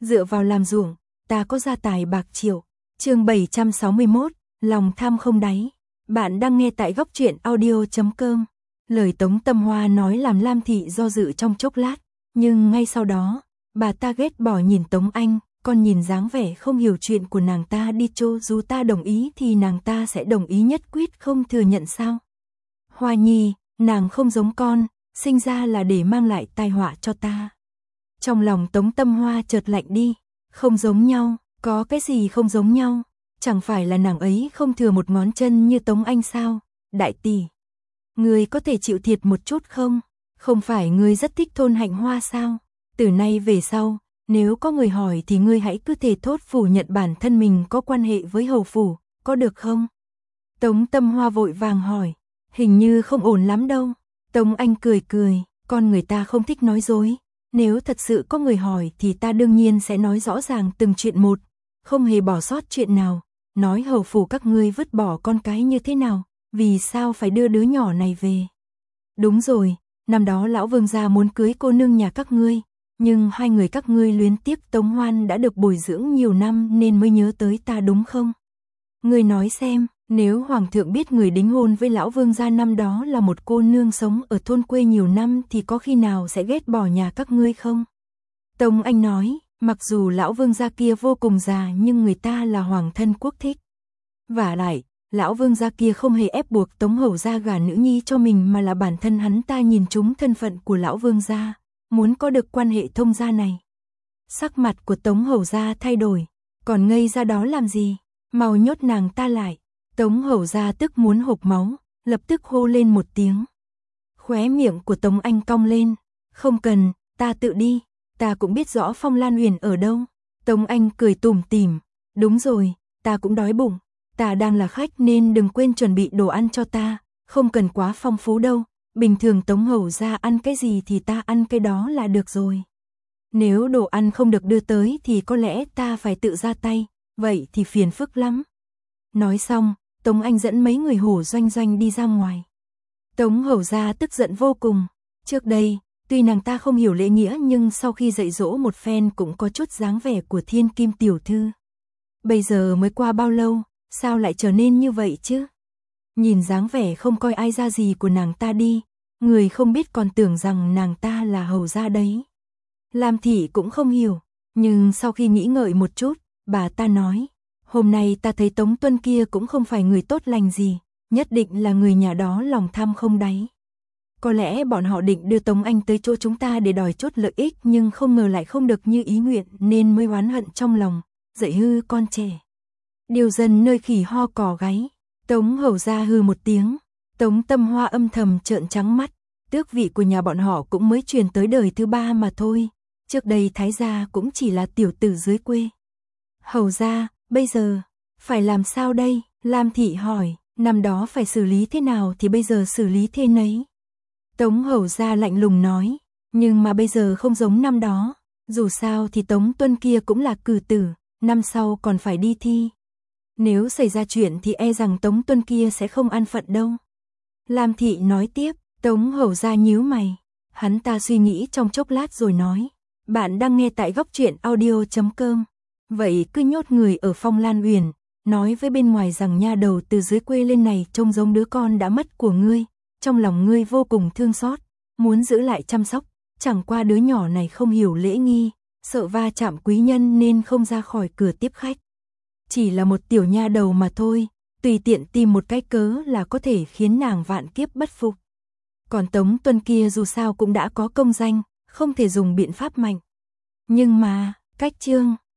dựa vào làm ruộng, ta có gia tài bạc triệu. Chương 761, lòng tham không đáy. Bạn đang nghe tại góc truyện audio.com. Lời Tống Tâm Hoa nói làm Lam Thị do dự trong chốc lát, nhưng ngay sau đó, bà ta ghét bỏ nhìn Tống Anh, còn nhìn dáng vẻ không hiểu chuyện của nàng ta đi cho dù ta đồng ý thì nàng ta sẽ đồng ý nhất quyết không thừa nhận sao. Hoa Nhi, nàng không giống con, sinh ra là để mang lại tai họa cho ta. Trong lòng Tống Tâm Hoa chợt lạnh đi, không giống nhau, có cái gì không giống nhau, chẳng phải là nàng ấy không thừa một ngón chân như Tống Anh sao, đại tỷ. Ngươi có thể chịu thiệt một chút không? Không phải ngươi rất thích thôn Hạnh Hoa sao? Từ nay về sau, nếu có người hỏi thì ngươi hãy cứ thề thốt phủ nhận bản thân mình có quan hệ với hầu phủ, có được không? Tống Tâm Hoa vội vàng hỏi, hình như không ổn lắm đâu. Tống Anh cười cười, con người ta không thích nói dối. Nếu thật sự có người hỏi thì ta đương nhiên sẽ nói rõ ràng từng chuyện một, không hề bỏ sót chuyện nào. Nói hầu phủ các ngươi vứt bỏ con cái như thế nào, vì sao phải đưa đứa nhỏ này về? Đúng rồi, năm đó lão vương gia muốn cưới cô nương nhà các ngươi, nhưng hai người các ngươi luyến tiếc Tống Hoan đã được bồi dưỡng nhiều năm nên mới nhớ tới ta đúng không? Ngươi nói xem, nếu hoàng thượng biết người đính hôn với lão vương gia năm đó là một cô nương sống ở thôn quê nhiều năm thì có khi nào sẽ ghét bỏ nhà các ngươi không? Tống Anh nói, mặc dù lão vương gia kia vô cùng già nhưng người ta là hoàng thân quốc thích. Vả lại, lão vương gia kia không hề ép buộc Tống hầu gia gả nữ nhi cho mình mà là bản thân hắn ta nhìn trúng thân phận của lão vương gia, muốn có được quan hệ thông gia này. Sắc mặt của Tống hầu gia thay đổi, còn ngây ra đó làm gì, mau nhốt nàng ta lại. Tống hầu gia tức muốn hộc máu, lập tức hô lên một tiếng. Khóe miệng của Tống Anh cong lên, không cần, ta tự đi, ta cũng biết rõ Phong Lan Huyền ở đâu. Tống Anh cười tủm tỉm, đúng rồi, ta cũng đói bụng, ta đang là khách nên đừng quên chuẩn bị đồ ăn cho ta, không cần quá phong phú đâu, bình thường Tống hầu gia ăn cái gì thì ta ăn cái đó là được rồi. Nếu đồ ăn không được đưa tới thì có lẽ ta phải tự ra tay, vậy thì phiền phức lắm. Nói xong, Tống Anh dẫn mấy người hổ doanh doanh đi ra ngoài. Tống hầu gia tức giận vô cùng, trước đây, tuy nàng ta không hiểu lễ nghĩa nhưng sau khi dạy dỗ một phen cũng có chút dáng vẻ của thiên kim tiểu thư. Bây giờ mới qua bao lâu, sao lại trở nên như vậy chứ? Nhìn dáng vẻ không coi ai ra gì của nàng ta đi, người không biết còn tưởng rằng nàng ta là hầu gia đấy. Lam Thị cũng không hiểu, nhưng sau khi nghĩ ngợi một chút, bà ta nói, hôm nay ta thấy Tống Tuân kia cũng không phải người tốt lành gì, nhất định là người nhà đó lòng tham không đáy. Có lẽ bọn họ định đưa Tống Anh tới chỗ chúng ta để đòi chút lợi ích nhưng không ngờ lại không được như ý nguyện nên mới oán hận trong lòng, dạy hư con trẻ. Điều dân nơi khỉ ho cò gáy, Tống hầu gia hư một tiếng, Tống Tâm Hoa âm thầm trợn trắng mắt, tước vị của nhà bọn họ cũng mới truyền tới đời thứ ba mà thôi, trước đây thái gia cũng chỉ là tiểu tử dưới quê. Hầu gia, bây giờ, phải làm sao đây? Lam Thị hỏi, năm đó phải xử lý thế nào thì bây giờ xử lý thế nấy. Tống hầu gia lạnh lùng nói, nhưng mà bây giờ không giống năm đó, dù sao thì Tống Tuân kia cũng là cử tử, năm sau còn phải đi thi. Nếu xảy ra chuyện thì e rằng Tống Tuân kia sẽ không an phận đâu. Lam Thị nói tiếp, Tống hầu gia nhíu mày, hắn ta suy nghĩ trong chốc lát rồi nói, bạn đang nghe tại góc truyện audio.com. Vậy cứ nhốt người ở Phong Lan Uyển, nói với bên ngoài rằng nha đầu từ dưới quê lên này trông giống đứa con đã mất của ngươi, trong lòng ngươi vô cùng thương xót, muốn giữ lại chăm sóc, chẳng qua đứa nhỏ này không hiểu lễ nghi, sợ va chạm quý nhân nên không ra khỏi cửa tiếp khách. Chỉ là một tiểu nha đầu mà thôi, tùy tiện tìm một cái cớ là có thể khiến nàng vạn kiếp bất phục. Còn Tống Tuân kia dù sao cũng đã có công danh, không thể dùng biện pháp mạnh. Nhưng mà, cách chương